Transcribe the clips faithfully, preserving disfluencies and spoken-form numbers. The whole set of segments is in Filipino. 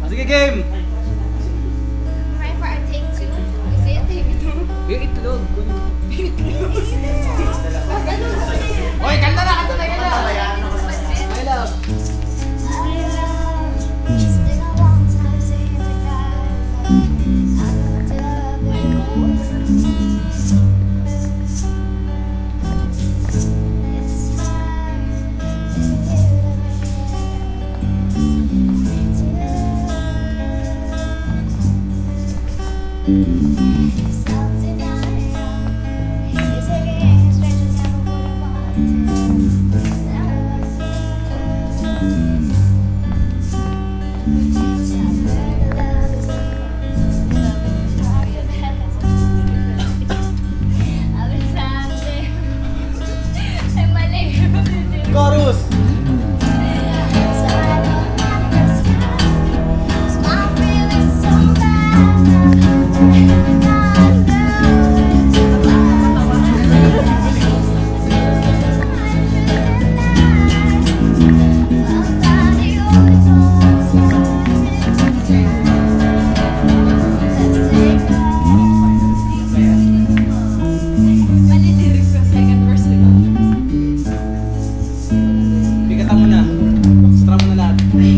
Sige, game! Ready for a take two? Is it take two? Yung itlog. Oy, kanta na, kanta na, kanta na! I love. Chorus! Bigatan mo na. Extra mo na lahat.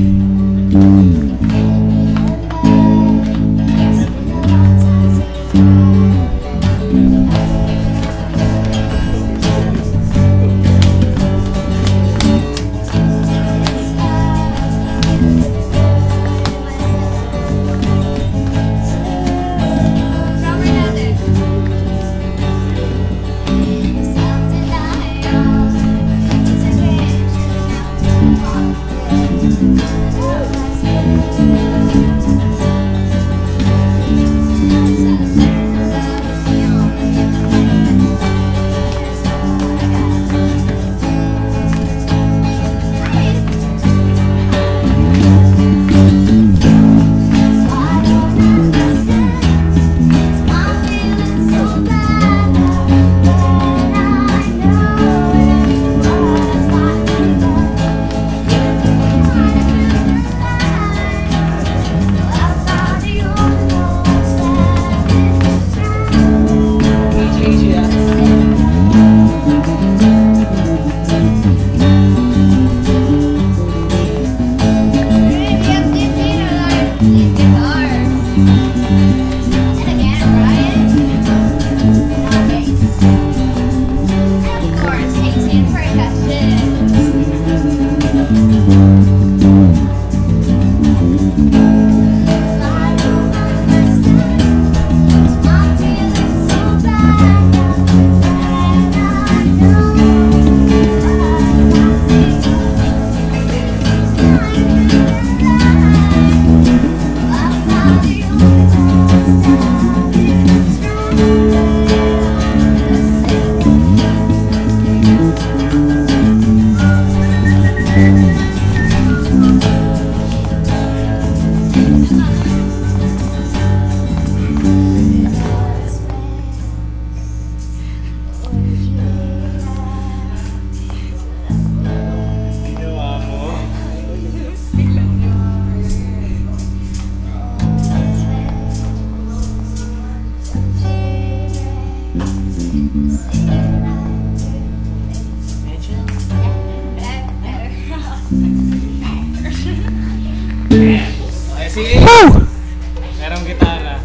S E A! Merong gitara.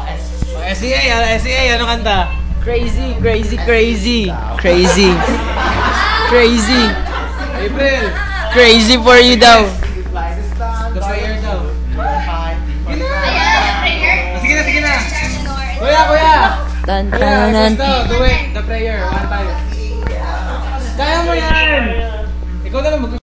O S E A, S E A, ano kanta? Crazy, crazy, crazy. Crazy. Crazy. April! Crazy for you daw. The prayer daw. Ayan, prayer. Sige na, sige na! Kuya, kuya! Tan Kuya, tan gusto, do it! The prayer, one time. Kaya mo yan! Ikaw na lang mag-